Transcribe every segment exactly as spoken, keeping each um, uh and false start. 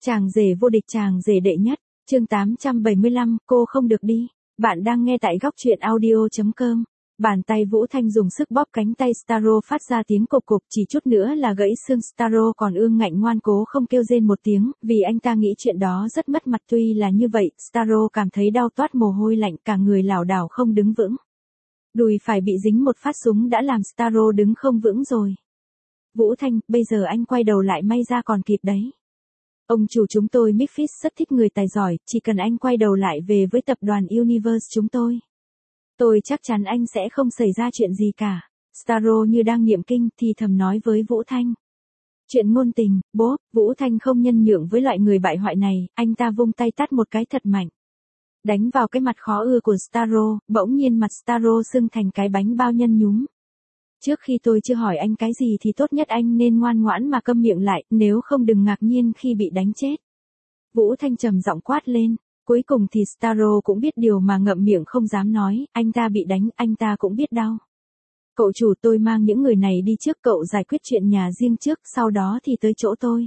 Chàng rể vô địch, chàng rể đệ nhất, chương tám trăm bảy mươi lăm, cô không được đi. Bạn đang nghe tại góc truyện audio chấm com. Bàn tay Vũ Thanh dùng sức bóp cánh tay Starro phát ra tiếng cộp cộp, chỉ chút nữa là gãy xương. Starro còn ương ngạnh ngoan cố không kêu rên một tiếng, vì anh ta nghĩ chuyện đó rất mất mặt. Tuy là như vậy, Starro cảm thấy đau toát mồ hôi lạnh, cả người lảo đảo không đứng vững. Đùi phải bị dính một phát súng đã làm Starro đứng không vững rồi. Vũ Thanh, bây giờ anh quay đầu lại may ra còn kịp đấy. Ông chủ chúng tôi Memphis rất thích người tài giỏi, chỉ cần anh quay đầu lại về với tập đoàn Universe chúng tôi. Tôi chắc chắn anh sẽ không xảy ra chuyện gì cả. Starro như đang niệm kinh thì thầm nói với Vũ Thanh. Chuyện ngôn tình, bố, Vũ Thanh không nhân nhượng với loại người bại hoại này, anh ta vung tay tát một cái thật mạnh. Đánh vào cái mặt khó ưa của Starro, bỗng nhiên mặt Starro sưng thành cái bánh bao nhân nhúm. Trước khi tôi chưa hỏi anh cái gì thì tốt nhất anh nên ngoan ngoãn mà câm miệng lại, nếu không đừng ngạc nhiên khi bị đánh chết. Vũ Thanh trầm giọng quát lên, cuối cùng thì Starro cũng biết điều mà ngậm miệng không dám nói, anh ta bị đánh, anh ta cũng biết đau. Cậu chủ, tôi mang những người này đi trước, cậu giải quyết chuyện nhà riêng trước, sau đó thì tới chỗ tôi.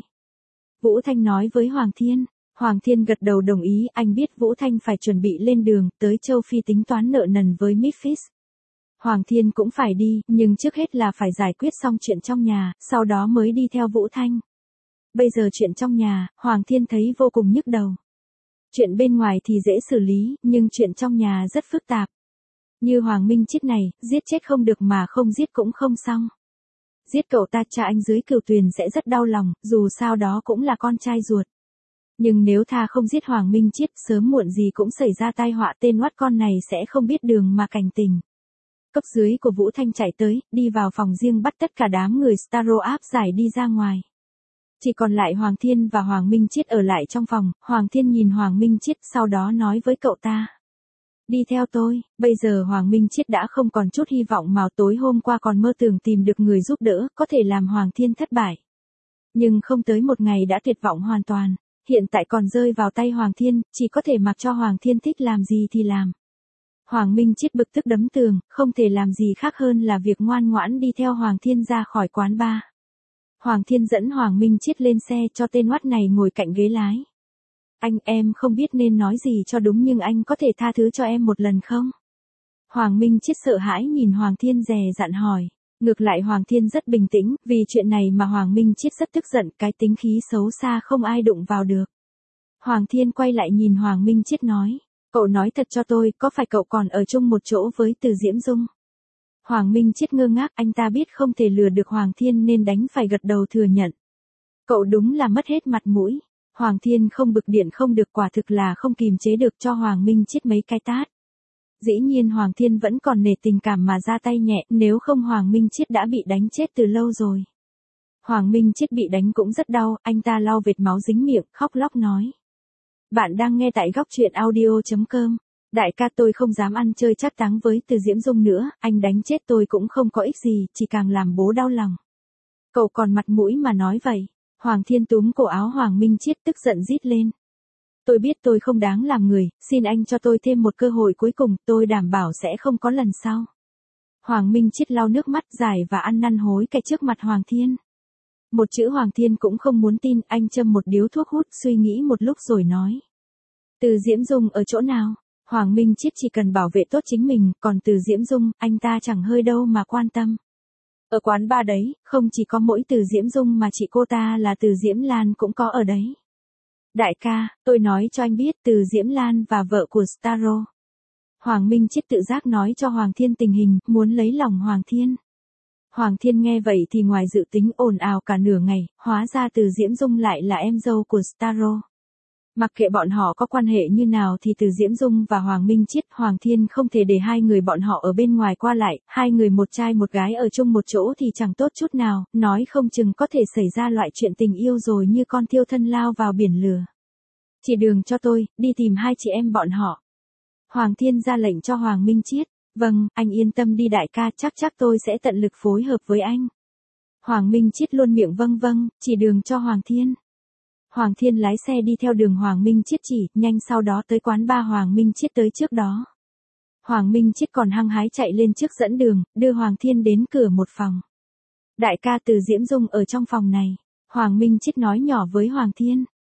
Vũ Thanh nói với Hoàng Thiên. Hoàng Thiên gật đầu đồng ý, anh biết Vũ Thanh phải chuẩn bị lên đường, tới châu Phi tính toán nợ nần với Memphis. Hoàng Thiên cũng phải đi, nhưng trước hết là phải giải quyết xong chuyện trong nhà, sau đó mới đi theo Vũ Thanh. Bây giờ chuyện trong nhà, Hoàng Thiên thấy vô cùng nhức đầu. Chuyện bên ngoài thì dễ xử lý, nhưng chuyện trong nhà rất phức tạp. Như Hoàng Minh Chiết này, giết chết không được mà không giết cũng không xong. Giết cậu ta, cha anh dưới Cửu Tuyền sẽ rất đau lòng, dù sao đó cũng là con trai ruột. Nhưng nếu tha không giết Hoàng Minh Chiết, sớm muộn gì cũng xảy ra tai họa, tên oát con này sẽ không biết đường mà cảnh tỉnh. Cấp dưới của Vũ Thanh chạy tới, đi vào phòng riêng bắt tất cả đám người Starro áp giải đi ra ngoài. Chỉ còn lại Hoàng Thiên và Hoàng Minh Chiết ở lại trong phòng. Hoàng Thiên nhìn Hoàng Minh Chiết, sau đó nói với cậu ta. Đi theo tôi. Bây giờ Hoàng Minh Chiết đã không còn chút hy vọng mà tối hôm qua còn mơ tưởng tìm được người giúp đỡ, có thể làm Hoàng Thiên thất bại. Nhưng không tới một ngày đã tuyệt vọng hoàn toàn. Hiện tại còn rơi vào tay Hoàng Thiên, chỉ có thể mặc cho Hoàng Thiên thích làm gì thì làm. Hoàng Minh Chiết bực tức đấm tường, không thể làm gì khác hơn là việc ngoan ngoãn đi theo Hoàng Thiên ra khỏi quán bar. Hoàng Thiên dẫn Hoàng Minh Chiết lên xe cho tên oát này ngồi cạnh ghế lái. Anh, em không biết nên nói gì cho đúng nhưng anh có thể tha thứ cho em một lần không? Hoàng Minh Chiết sợ hãi nhìn Hoàng Thiên dè dặn hỏi. Ngược lại Hoàng Thiên rất bình tĩnh, vì chuyện này mà Hoàng Minh Chiết rất tức giận, cái tính khí xấu xa không ai đụng vào được. Hoàng Thiên quay lại nhìn Hoàng Minh Chiết nói. Cậu nói thật cho tôi, có phải cậu còn ở chung một chỗ với Từ Diễm Dung? Hoàng Minh Chiết ngơ ngác, anh ta biết không thể lừa được Hoàng Thiên nên đánh phải gật đầu thừa nhận. Cậu đúng là mất hết mặt mũi. Hoàng Thiên không bực điện không được, quả thực là không kìm chế được cho Hoàng Minh Chiết mấy cái tát. Dĩ nhiên Hoàng Thiên vẫn còn nể tình cảm mà ra tay nhẹ, nếu không Hoàng Minh Chiết đã bị đánh chết từ lâu rồi. Hoàng Minh Chiết bị đánh cũng rất đau, anh ta lau vệt máu dính miệng, khóc lóc nói. Bạn đang nghe tại góc truyện audio chấm com. Đại ca, tôi không dám ăn chơi trác táng với Từ Diễm Dung nữa, anh đánh chết tôi cũng không có ích gì, chỉ càng làm bố đau lòng. Cậu còn mặt mũi mà nói vậy. Hoàng Thiên túm cổ áo Hoàng Minh Chiết tức giận rít lên. Tôi biết tôi không đáng làm người, xin anh cho tôi thêm một cơ hội cuối cùng, tôi đảm bảo sẽ không có lần sau. Hoàng Minh Chiết lau nước mắt dài và ăn năn hối cải trước mặt Hoàng Thiên. Một chữ Hoàng Thiên cũng không muốn tin, anh châm một điếu thuốc hút suy nghĩ một lúc rồi nói. Từ Diễm Dung ở chỗ nào? Hoàng Minh Chiết chỉ cần bảo vệ tốt chính mình, còn Từ Diễm Dung, anh ta chẳng hơi đâu mà quan tâm. Ở quán bar đấy, không chỉ có mỗi Từ Diễm Dung mà chị cô ta là Từ Diễm Lan cũng có ở đấy. Đại ca, tôi nói cho anh biết Từ Diễm Lan và vợ của Starro. Hoàng Minh Chiết tự giác nói cho Hoàng Thiên tình hình, muốn lấy lòng Hoàng Thiên. Hoàng Thiên nghe vậy thì ngoài dự tính ồn ào cả nửa ngày, hóa ra Từ Diễm Dung lại là em dâu của Starro. Mặc kệ bọn họ có quan hệ như nào thì Từ Diễm Dung và Hoàng Minh Chiết, Hoàng Thiên không thể để hai người bọn họ ở bên ngoài qua lại, hai người một trai một gái ở chung một chỗ thì chẳng tốt chút nào, nói không chừng có thể xảy ra loại chuyện tình yêu rồi như con thiêu thân lao vào biển lửa. Chỉ đường cho tôi, đi tìm hai chị em bọn họ. Hoàng Thiên ra lệnh cho Hoàng Minh Chiết. Vâng, anh yên tâm đi đại ca, chắc chắc tôi sẽ tận lực phối hợp với anh. Hoàng Minh Chiết luôn miệng vâng vâng, chỉ đường cho Hoàng Thiên. Hoàng Thiên lái xe đi theo đường Hoàng Minh Chiết chỉ, nhanh sau đó tới quán bar Hoàng Minh Chiết tới trước đó. Hoàng Minh Chiết còn hăng hái chạy lên trước dẫn đường, đưa Hoàng Thiên đến cửa một phòng. Đại ca, Từ Diễm Dung ở trong phòng này. Hoàng Minh Chiết nói nhỏ với Hoàng Thiên.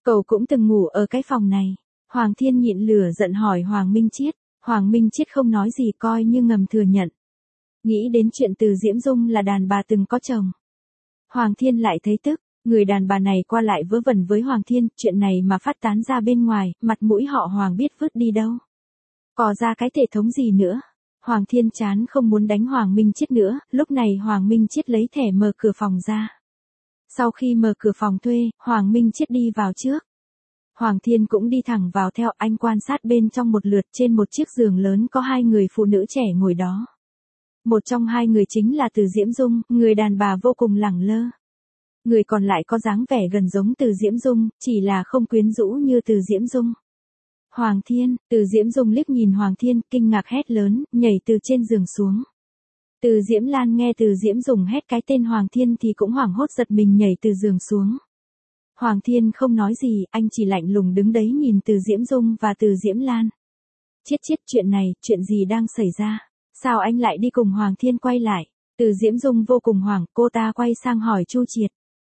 Cậu cũng từng ngủ ở cái phòng này. Hoàng Thiên nhịn lửa giận hỏi Hoàng Minh Chiết. Hoàng Minh Chiết không nói gì coi như ngầm thừa nhận. Nghĩ đến chuyện Từ Diễm Dung là đàn bà từng có chồng. Hoàng Thiên lại thấy tức, người đàn bà này qua lại vớ vẩn với Hoàng Thiên, chuyện này mà phát tán ra bên ngoài, mặt mũi họ Hoàng biết vứt đi đâu. Có ra cái thể thống gì nữa. Hoàng Thiên chán không muốn đánh Hoàng Minh Chiết nữa, lúc này Hoàng Minh Chiết lấy thẻ mở cửa phòng ra. Sau khi mở cửa phòng thuê, Hoàng Minh Chiết đi vào trước. Hoàng Thiên cũng đi thẳng vào theo, anh quan sát bên trong một lượt, trên một chiếc giường lớn có hai người phụ nữ trẻ ngồi đó. Một trong hai người chính là Từ Diễm Dung, người đàn bà vô cùng lẳng lơ. Người còn lại có dáng vẻ gần giống Từ Diễm Dung, chỉ là không quyến rũ như Từ Diễm Dung. Hoàng Thiên, Từ Diễm Dung liếc nhìn Hoàng Thiên, kinh ngạc hét lớn, nhảy từ trên giường xuống. Từ Diễm Lan nghe Từ Diễm Dung hét cái tên Hoàng Thiên thì cũng hoảng hốt giật mình nhảy từ giường xuống. Hoàng Thiên không nói gì, anh chỉ lạnh lùng đứng đấy nhìn Từ Diễm Dung và Từ Diễm Lan. Chiết chiết, chuyện này, chuyện gì đang xảy ra? Sao anh lại đi cùng Hoàng Thiên quay lại? Từ Diễm Dung vô cùng hoảng, cô ta quay sang hỏi Chu Triệt.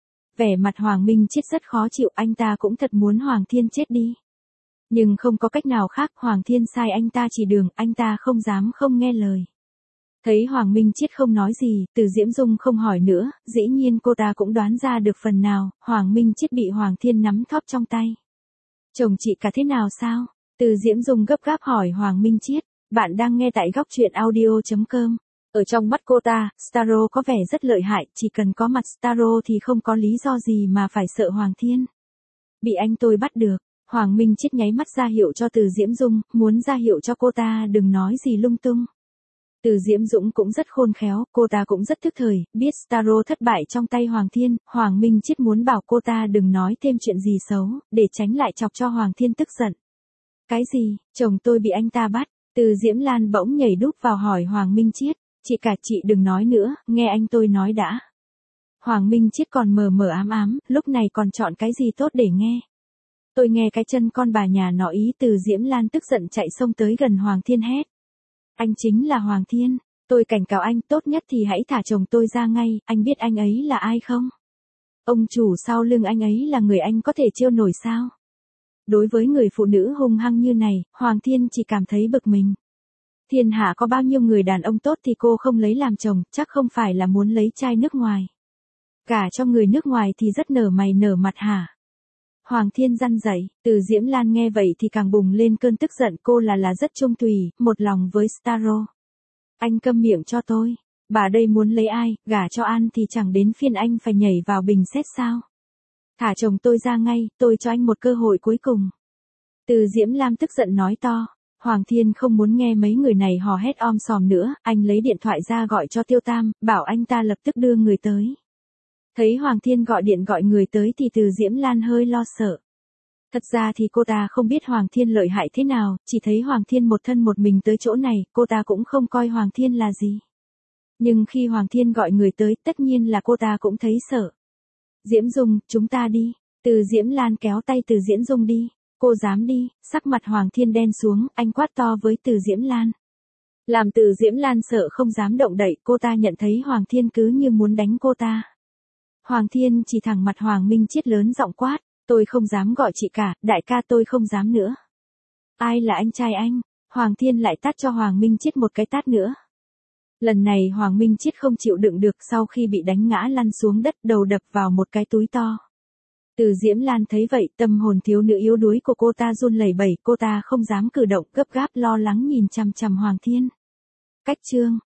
Vẻ mặt Hoàng Minh Chiết rất khó chịu, anh ta cũng thật muốn Hoàng Thiên chết đi. Nhưng không có cách nào khác, Hoàng Thiên sai anh ta chỉ đường, anh ta không dám không nghe lời. Thấy Hoàng Minh Chiết không nói gì, Từ Diễm Dung không hỏi nữa, dĩ nhiên cô ta cũng đoán ra được phần nào, Hoàng Minh Chiết bị Hoàng Thiên nắm thóp trong tay. Chồng chị cả thế nào sao? Từ Diễm Dung gấp gáp hỏi Hoàng Minh Chiết. Bạn đang nghe tại góc truyện audio chấm com. Ở trong mắt cô ta, Starro có vẻ rất lợi hại, chỉ cần có mặt Starro thì không có lý do gì mà phải sợ Hoàng Thiên. Bị anh tôi bắt được, Hoàng Minh Chiết nháy mắt ra hiệu cho Từ Diễm Dung, muốn ra hiệu cho cô ta đừng nói gì lung tung. Từ Diễm Dũng cũng rất khôn khéo, cô ta cũng rất thức thời, biết Starro thất bại trong tay Hoàng Thiên, Hoàng Minh Chiết muốn bảo cô ta đừng nói thêm chuyện gì xấu, để tránh lại chọc cho Hoàng Thiên tức giận. Cái gì, chồng tôi bị anh ta bắt? Từ Diễm Lan bỗng nhảy đúp vào hỏi Hoàng Minh Chiết, chị cả chị đừng nói nữa, nghe anh tôi nói đã. Hoàng Minh Chiết còn mờ mờ ám ám, lúc này còn chọn cái gì tốt để nghe. Tôi nghe cái chân con bà nhà nọ ý. Từ Diễm Lan tức giận chạy xông tới gần Hoàng Thiên hét. Anh chính là Hoàng Thiên, tôi cảnh cáo anh, tốt nhất thì hãy thả chồng tôi ra ngay, anh biết anh ấy là ai không? Ông chủ sau lưng anh ấy là người anh có thể chiêu nổi sao? Đối với người phụ nữ hung hăng như này, Hoàng Thiên chỉ cảm thấy bực mình. Thiên hạ có bao nhiêu người đàn ông tốt thì cô không lấy làm chồng, chắc không phải là muốn lấy trai nước ngoài. Cả cho người nước ngoài thì rất nở mày nở mặt hả? Hoàng Thiên răn dậy, Từ Diễm Lan nghe vậy thì càng bùng lên cơn tức giận, cô là là rất trung tùy, một lòng với Starro. Anh câm miệng cho tôi, bà đây muốn lấy ai, gả cho An thì chẳng đến phiên anh phải nhảy vào bình xét sao? Thả chồng tôi ra ngay, tôi cho anh một cơ hội cuối cùng. Từ Diễm Lam tức giận nói to. Hoàng Thiên không muốn nghe mấy người này hò hét om sòm nữa, anh lấy điện thoại ra gọi cho Tiêu Tam, bảo anh ta lập tức đưa người tới. Thấy Hoàng Thiên gọi điện gọi người tới thì Từ Diễm Lan hơi lo sợ. Thật ra thì cô ta không biết Hoàng Thiên lợi hại thế nào, chỉ thấy Hoàng Thiên một thân một mình tới chỗ này, cô ta cũng không coi Hoàng Thiên là gì. Nhưng khi Hoàng Thiên gọi người tới, tất nhiên là cô ta cũng thấy sợ. Diễm Dung, chúng ta đi. Từ Diễm Lan kéo tay Từ Diễm Dung đi. Cô dám đi, sắc mặt Hoàng Thiên đen xuống, anh quát to với Từ Diễm Lan. Làm Từ Diễm Lan sợ không dám động đậy, cô ta nhận thấy Hoàng Thiên cứ như muốn đánh cô ta. Hoàng Thiên chỉ thẳng mặt Hoàng Minh Chiết lớn giọng quát, tôi không dám gọi chị cả, đại ca tôi không dám nữa. Ai là anh trai anh? Hoàng Thiên lại tát cho Hoàng Minh Chiết một cái tát nữa. Lần này Hoàng Minh Chiết không chịu đựng được, sau khi bị đánh ngã lăn xuống đất, đầu đập vào một cái túi to. Từ Diễm Lan thấy vậy, tâm hồn thiếu nữ yếu đuối của cô ta run lẩy bẩy, cô ta không dám cử động, gấp gáp lo lắng nhìn chằm chằm Hoàng Thiên. Cách chương